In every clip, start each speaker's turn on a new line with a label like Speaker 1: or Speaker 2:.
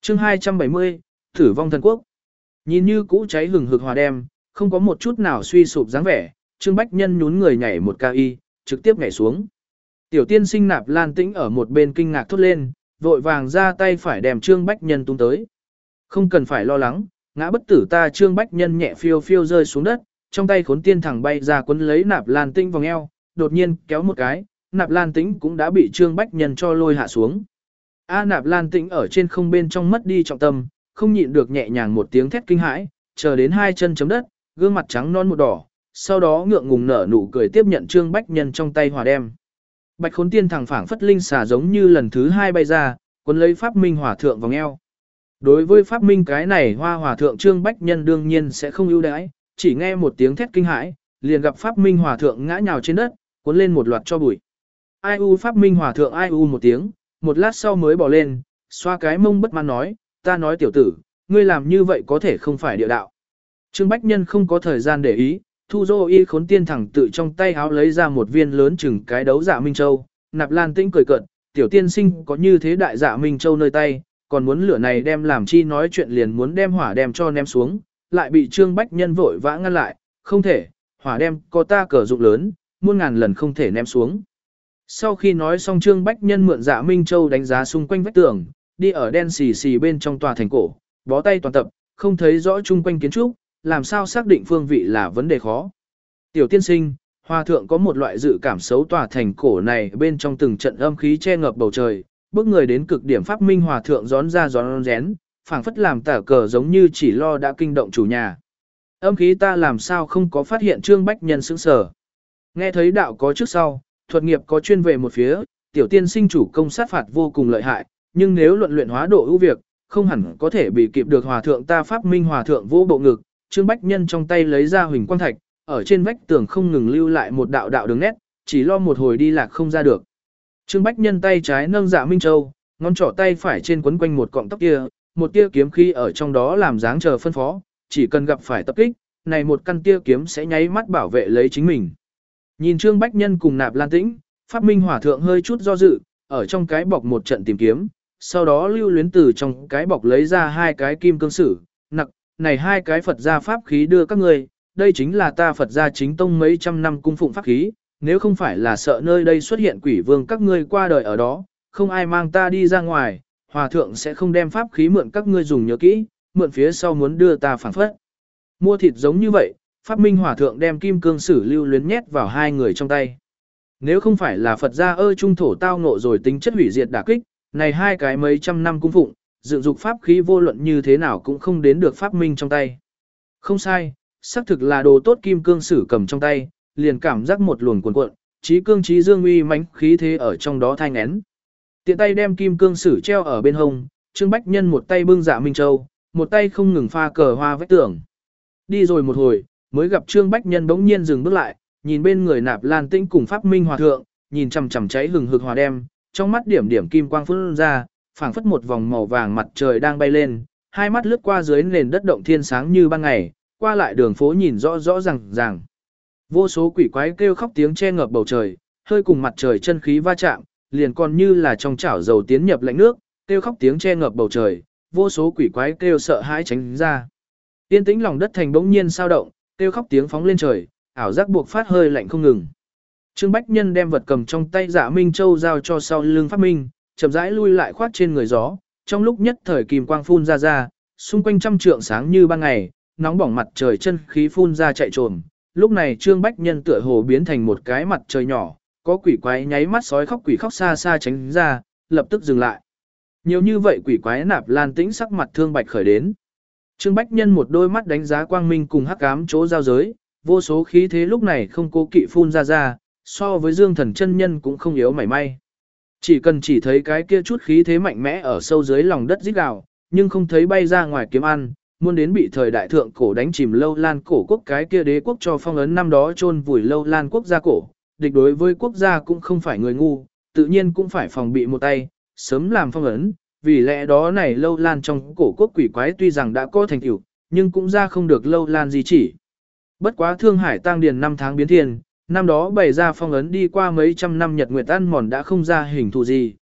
Speaker 1: Chương 270, Thử vong thần quốc. Nhìn như cũ cháy hừng hực hòa đem, không có một chút nào suy sụp dáng vẻ, Trương Bách Nhân nhún người nhảy một cao y, trực tiếp nhảy xuống. Tiểu tiên sinh Nạp Lan Tĩnh ở một bên kinh ngạc thốt lên, vội vàng ra tay phải đem Trương Bách Nhân tung tới. Không cần phải lo lắng, ngã bất tử ta. Trương Bách Nhân nhẹ phiêu phiêu rơi xuống đất, trong tay khốn tiên thẳng bay ra quấn lấy Nạp Lan Tĩnh vòng eo, đột nhiên kéo một cái, Nạp Lan Tĩnh cũng đã bị Trương Bách Nhân cho lôi hạ xuống. Nạp Lan Tĩnh ở trên không bên trong mất đi trọng tâm, không nhịn được nhẹ nhàng một tiếng thét kinh hãi, chờ đến hai chân chấm đất, gương mặt trắng non một đỏ, sau đó ngượng ngùng nở nụ cười tiếp nhận Trương Bách Nhân trong tay hỏa đem. Bạch khốn tiên thẳng phảng phất linh xà giống như lần thứ hai bay ra, cuốn lấy Pháp Minh Hòa thượng vòng eo. Đối với Pháp Minh cái này hoa hòa thượng Trương Bách Nhân đương nhiên sẽ không ưu đãi, chỉ nghe một tiếng thét kinh hãi, liền gặp Pháp Minh Hòa thượng ngã nhào trên đất, cuốn lên một loạt cho bụi. Ai u Pháp Minh Hòa thượng ai u một tiếng, một lát sau mới bỏ lên, xoa cái mông bất mãn nói, ta nói tiểu tử, ngươi làm như vậy có thể không phải địa đạo. Trương Bách Nhân không có thời gian để ý, thu dô y khốn tiên thẳng tự trong tay háo lấy ra một viên lớn chừng cái đấu dạ Minh Châu. Nạp Lan Tĩnh cười cợt, tiểu tiên sinh có như thế đại dạ Minh Châu nơi tay, còn muốn lửa này đem làm chi, nói chuyện liền muốn đem hỏa đem cho ném xuống, lại bị Trương Bách Nhân vội vã ngăn lại, không thể, hỏa đem có ta cờ dụng lớn, muôn ngàn lần không thể ném xuống. Sau khi nói xong Trương Bách Nhân mượn dạ Minh Châu đánh giá xung quanh vách tường, đi ở đen xì xì bên trong tòa thành cổ, bó tay toàn tập, không thấy rõ chung quanh kiến trúc, làm sao xác định phương vị là vấn đề khó. Tiểu tiên sinh, hòa thượng có một loại dự cảm xấu, tòa thành cổ này bên trong từng trận âm khí che ngập bầu trời, bước người đến cực điểm. Pháp Minh hòa thượng gión ra gión rén, phảng phất làm tả cờ giống như chỉ lo đã kinh động chủ nhà. Âm khí ta làm sao không có phát hiện. Trương Bách Nhân sững sờ. Nghe thấy đạo có trước sau, thuật nghiệp có chuyên về một phía, tiểu tiên sinh chủ công sát phạt vô cùng lợi hại, nhưng nếu luận luyện hóa độ ưu việc, không hẳn có thể bị kịp được hòa thượng ta. Pháp Minh hòa thượng vô bộ ngực, Trương Bách Nhân trong tay lấy ra huỳnh quang thạch, ở trên vách tường không ngừng lưu lại một đạo đạo đường nét, chỉ lo một hồi đi lạc không ra được. Trương Bách Nhân tay trái nâng dạ Minh Châu, ngón trỏ tay phải trên quấn quanh một cọng tóc kia, một tia kiếm khí ở trong đó làm dáng chờ phân phó, chỉ cần gặp phải tập kích, này một căn tia kiếm sẽ nháy mắt bảo vệ lấy chính mình. Nhìn Trương Bách Nhân cùng Nạp Lan Tĩnh, Pháp Minh hòa thượng hơi chút do dự, ở trong cái bọc một trận tìm kiếm, sau đó lưu luyến từ trong cái bọc lấy ra hai cái kim cương sử, nặc, này hai cái Phật gia pháp khí đưa các ngươi, đây chính là ta Phật gia chính tông mấy trăm năm cung phụng pháp khí, nếu không phải là sợ nơi đây xuất hiện quỷ vương các ngươi qua đời ở đó, không ai mang ta đi ra ngoài, hòa thượng sẽ không đem pháp khí mượn các ngươi dùng nhớ kỹ, mượn phía sau muốn đưa ta phản phất. Mua thịt giống như vậy, Pháp Minh hòa thượng đem kim cương sử lưu luyến nhét vào hai người trong tay. Nếu không phải là Phật gia trung thổ tao ngộ rồi tính chất hủy diệt đả kích, này hai cái mấy trăm năm cung phụng, dựng dục pháp khí vô luận như thế nào cũng không đến được Pháp Minh trong tay. Không sai, xác thực là đồ tốt. Kim cương sử cầm trong tay, liền cảm giác một luồng cuồn cuộn, trí cương trí dương uy mãnh khí thế ở trong đó thanh én. Tiện tay đem kim cương sử treo ở bên hông, Trương Bách Nhân một tay bưng dạ Minh Châu, một tay không ngừng pha cờ hoa vách tường. Đi rồi một hồi, mới gặp Trương Bách Nhân bỗng nhiên dừng bước lại, nhìn bên người Nạp Lan Tĩnh cùng Pháp Minh hòa thượng, nhìn chằm chằm cháy hừng hực hòa đem, trong mắt điểm điểm kim quang phun ra, phảng phất một vòng màu vàng mặt trời đang bay lên, hai mắt lướt qua dưới nền đất động thiên sáng như ban ngày, qua lại đường phố nhìn rõ rõ ràng. Vô số quỷ quái kêu khóc tiếng che ngập bầu trời, hơi cùng mặt trời chân khí va chạm, liền còn như là trong chảo dầu tiến nhập lạnh nước, kêu khóc tiếng che ngập bầu trời, vô số quỷ quái kêu sợ hãi tránh ra. Yên tĩnh lòng đất thành bỗng nhiên sao động, kêu khóc tiếng phóng lên trời, ảo giác buộc phát hơi lạnh không ngừng. Trương Bách Nhân đem vật cầm trong tay dạ Minh Châu giao cho sau lưng Pháp Minh, chậm rãi lui lại khoát trên người gió, trong lúc nhất thời kim quang phun ra, xung quanh trăm trượng sáng như ban ngày, nóng bỏng mặt trời chân khí phun ra chạy trồm. Lúc này Trương Bách Nhân tựa hồ biến thành một cái mặt trời nhỏ, có quỷ quái nháy mắt sói khóc quỷ khóc xa xa tránh ra, lập tức dừng lại. Nhiều như vậy quỷ quái Nạp Lan Tĩnh sắc mặt thương bạch khởi đến. Trương Bách Nhân một đôi mắt đánh giá quang minh cùng hắc ám chỗ giao giới, vô số khí thế lúc này không cố kỵ phun ra, so với Dương Thần chân nhân cũng không yếu mảy may. Chỉ cần chỉ thấy cái kia chút khí thế mạnh mẽ ở sâu dưới lòng đất rít gào, nhưng không thấy bay ra ngoài kiếm ăn, muốn đến bị thời đại thượng cổ đánh chìm Lâu Lan cổ quốc cái kia đế quốc cho phong ấn năm đó chôn vùi Lâu Lan quốc gia cổ, địch đối với quốc gia cũng không phải người ngu, tự nhiên cũng phải phòng bị một tay, sớm làm phong ấn, vì lẽ đó này Lâu Lan trong cổ quốc quỷ quái tuy rằng đã có thành tựu, nhưng cũng ra không được Lâu Lan gì chỉ. Bất quá Thương Hải Tang Điền năm tháng biến thiên, năm đó bày ra phong ấn đi qua mấy trăm năm nhật nguyệt ăn mòn đã không ra hình thù gì,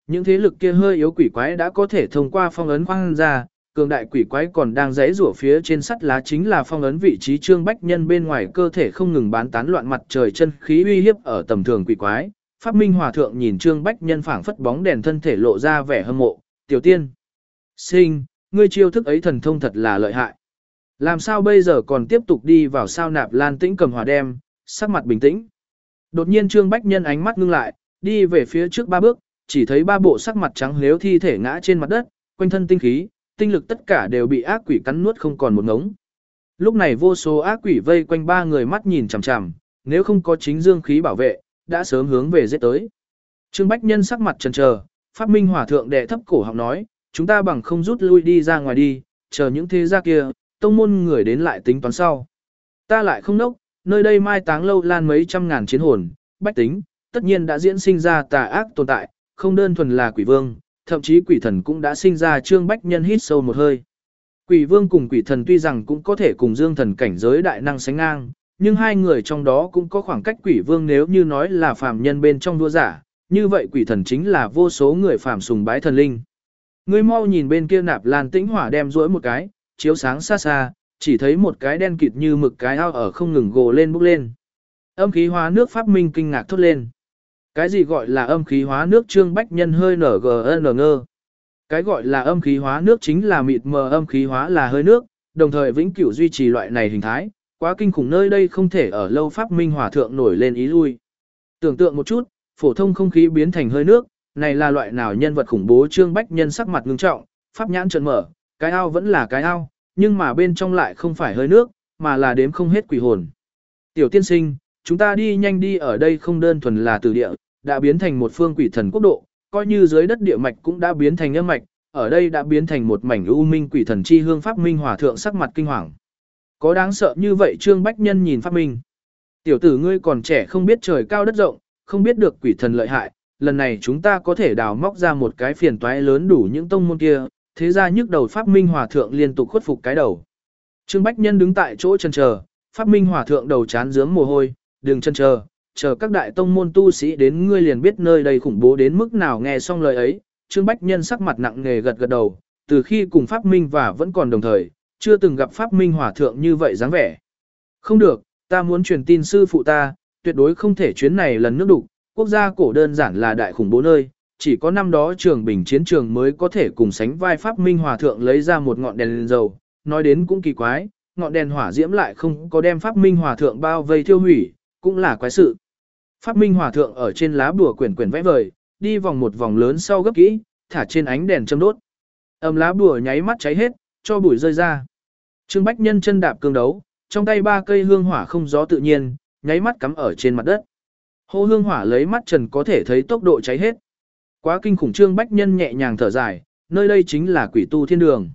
Speaker 1: những thế lực kia hơi yếu quỷ quái đã có thể thông qua phong ấn khoan ra, cường đại quỷ quái còn đang giãy giụa phía trên sắt lá chính là phong ấn vị trí Trương Bách Nhân bên ngoài cơ thể không ngừng bán tán loạn mặt trời chân khí uy hiếp ở tầm thường quỷ quái. Pháp Minh Hòa thượng nhìn Trương Bách Nhân phảng phất bóng đèn thân thể lộ ra vẻ hâm mộ, "Tiểu tiên sinh, ngươi chiêu thức ấy thần thông thật là lợi hại. Làm sao bây giờ còn tiếp tục đi vào sao?" Nạp Lan Tĩnh cầm hỏa đem, sắc mặt bình tĩnh. Đột nhiên Trương Bách Nhân ánh mắt ngưng lại, đi về phía trước 3 bước, chỉ thấy 3 bộ sắc mặt trắng lếu thi thể ngã trên mặt đất, quanh thân tinh khí, tinh lực tất cả đều bị ác quỷ cắn nuốt không còn một ngống. Lúc này vô số ác quỷ vây quanh 3 người mắt nhìn chằm chằm, nếu không có chính dương khí bảo vệ, đã sớm hướng về giết tới. Trương Bách Nhân sắc mặt chần chờ, Pháp Minh Hòa thượng đệ thấp cổ họng nói, "Chúng ta bằng không rút lui đi ra ngoài đi, chờ những thế gia kia, tông môn người đến lại tính toán sau. Ta lại không nốc, nơi đây mai táng lâu lan mấy trăm ngàn chiến hồn, bách tính, tất nhiên đã diễn sinh ra tà ác tồn tại, không đơn thuần là quỷ vương, thậm chí quỷ thần cũng đã sinh ra." Trương Bách Nhân hít sâu một hơi. Quỷ vương cùng quỷ thần tuy rằng cũng có thể cùng dương thần cảnh giới đại năng sánh ngang, nhưng hai người trong đó cũng có khoảng cách. Quỷ vương nếu như nói là phàm nhân bên trong đua giả, như vậy quỷ thần chính là vô số người phàm sùng bái thần linh. Ngươi mau nhìn bên kia. Nạp Lan Tĩnh hỏa đem duỗi một cái, chiếu sáng xa xa, chỉ thấy một cái đen kịt như mực cái ao ở không ngừng gồ lên bốc lên. Âm khí hóa nước. Pháp Minh kinh ngạc thốt lên. Cái gì gọi là âm khí hóa nước? Trương Bách Nhân hơi ngơ. Cái gọi là âm khí hóa nước chính là mịt mờ âm khí hóa là hơi nước, đồng thời vĩnh cửu duy trì loại này hình thái, quá kinh khủng, nơi đây không thể ở lâu. Pháp Minh Hòa thượng nổi lên ý lui. Tưởng tượng một chút, phổ thông không khí biến thành hơi nước, này là loại nào nhân vật khủng bố? Trương Bách Nhân sắc mặt ngưng trọng, pháp nhãn trợn mở, cái ao vẫn là cái ao, nhưng mà bên trong lại không phải hơi nước, mà là đếm không hết quỷ hồn. "Tiểu tiên sinh, chúng ta đi nhanh đi, ở đây không đơn thuần là tử địa, đã biến thành một phương quỷ thần quốc độ, coi như dưới đất địa mạch cũng đã biến thành âm mạch, ở đây đã biến thành một mảnh u minh quỷ thần chi hương." Pháp Minh Hòa thượng sắc mặt kinh hoàng. Có đáng sợ như vậy? Trương Bách Nhân nhìn Pháp Minh. "Tiểu tử ngươi còn trẻ không biết trời cao đất rộng, không biết được quỷ thần lợi hại, lần này chúng ta có thể đào móc ra một cái phiền toái lớn đủ những tông môn kia." Thế ra nhức đầu. Pháp Minh Hòa thượng liên tục khuất phục cái đầu. Trương Bách Nhân đứng tại chỗ chần chờ, Pháp Minh Hòa thượng đầu chán rướm mồ hôi, "Đừng chần chờ, chờ các đại tông môn tu sĩ đến ngươi liền biết nơi đây khủng bố đến mức nào." Nghe xong lời ấy, Trương Bách Nhân sắc mặt nặng nề gật gật đầu, từ khi cùng Pháp Minh và vẫn còn đồng thời, chưa từng gặp Pháp Minh Hòa thượng như vậy dáng vẻ. "Không được, ta muốn truyền tin sư phụ ta, tuyệt đối không thể chuyến này lần nước đục, quốc gia cổ đơn giản là đại khủng bố nơi, chỉ có năm đó Trường Bình chiến trường mới có thể cùng sánh vai." Pháp Minh Hòa thượng lấy ra một ngọn đèn lên dầu, nói đến cũng kỳ quái, ngọn đèn hỏa diễm lại không có đem Pháp Minh Hòa thượng bao vây thiêu hủy, cũng là quái sự. Pháp Minh Hòa thượng ở trên lá bùa quyển quyển vẽ vời, đi vòng một vòng lớn sau gấp kỹ, thả trên ánh đèn châm đốt. Lá bùa nháy mắt cháy hết, cho bụi rơi ra. Trương Bách Nhân chân đạp cương đấu, trong tay 3 cây hương hỏa không gió tự nhiên, nháy mắt cắm ở trên mặt đất. Hô hương hỏa lấy mắt trần có thể thấy tốc độ cháy hết. Quá kinh khủng. Trương Bách Nhân nhẹ nhàng thở dài, nơi đây chính là quỷ tu thiên đường.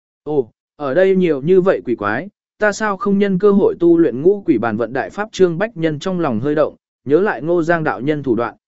Speaker 1: Ồ, ở đây nhiều như vậy quỷ quái, ta sao không nhân cơ hội tu luyện ngũ quỷ bàn vận đại pháp? Trương Bách Nhân trong lòng hơi động, nhớ lại Ngô Giang đạo nhân thủ đoạn,